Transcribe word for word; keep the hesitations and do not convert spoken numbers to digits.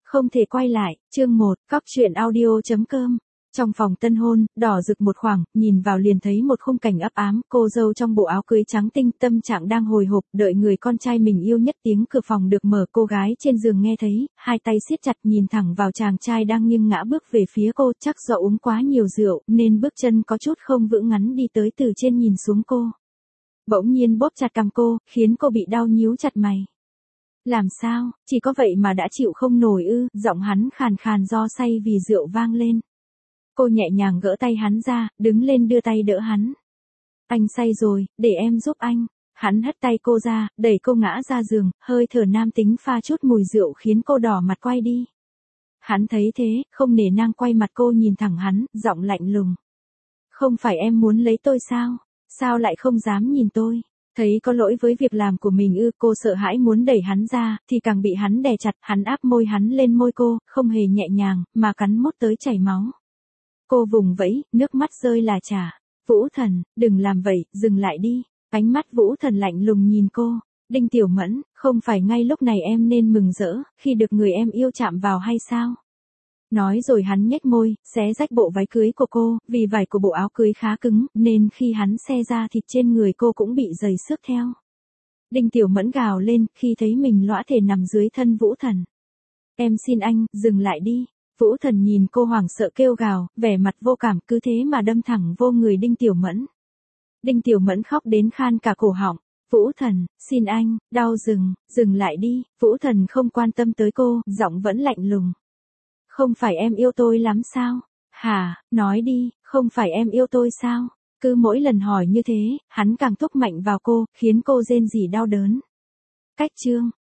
Không thể quay lại, chương một, cóc truyện audio.com. Trong phòng tân hôn, đỏ rực một khoảng, nhìn vào liền thấy một khung cảnh ấp ám, cô dâu trong bộ áo cưới trắng tinh, tâm trạng đang hồi hộp, đợi người con trai mình yêu nhất. Tiếng cửa phòng được mở, cô gái trên giường nghe thấy, hai tay siết chặt nhìn thẳng vào chàng trai đang nghiêng ngã bước về phía cô, chắc do uống quá nhiều rượu, nên bước chân có chút không vững ngắn đi tới từ trên nhìn xuống cô. Bỗng nhiên bóp chặt cằm cô, khiến cô bị đau nhíu chặt mày. Làm sao, chỉ có vậy mà đã chịu không nổi ư? Giọng hắn khàn khàn do say vì rượu vang lên. Cô nhẹ nhàng gỡ tay hắn ra, đứng lên đưa tay đỡ hắn. Anh say rồi, để em giúp anh. Hắn hất tay cô ra, đẩy cô ngã ra giường, hơi thở nam tính pha chút mùi rượu khiến cô đỏ mặt quay đi. Hắn thấy thế, không nể nang quay mặt cô nhìn thẳng hắn, giọng lạnh lùng. Không phải em muốn lấy tôi sao? Sao lại không dám nhìn tôi? Thấy có lỗi với việc làm của mình ư? Cô sợ hãi muốn đẩy hắn ra, thì càng bị hắn đè chặt. Hắn áp môi hắn lên môi cô, không hề nhẹ nhàng, mà cắn mốt tới chảy máu. Cô vùng vẫy, nước mắt rơi là chả. Vũ Thần, đừng làm vậy, dừng lại đi. Ánh mắt Vũ Thần lạnh lùng nhìn cô. Đinh Tiểu Mẫn, không phải ngay lúc này em nên mừng rỡ, khi được người em yêu chạm vào hay sao? Nói rồi hắn nhếch môi, xé rách bộ váy cưới của cô, vì vải của bộ áo cưới khá cứng, nên khi hắn xe ra thịt trên người cô cũng bị giầy xước theo. Đinh Tiểu Mẫn gào lên, khi thấy mình lõa thể nằm dưới thân Vũ Thần. Em xin anh, dừng lại đi. Vũ Thần nhìn cô hoảng sợ kêu gào, vẻ mặt vô cảm, cứ thế mà đâm thẳng vô người Đinh Tiểu Mẫn. Đinh Tiểu Mẫn khóc đến khan cả cổ họng. Vũ Thần, xin anh, đau dừng, dừng lại đi. Vũ Thần không quan tâm tới cô, giọng vẫn lạnh lùng. Không phải em yêu tôi lắm sao? Hả, nói đi, không phải em yêu tôi sao? Cứ mỗi lần hỏi như thế, hắn càng thúc mạnh vào cô, khiến cô rên rỉ đau đớn. Cách chương.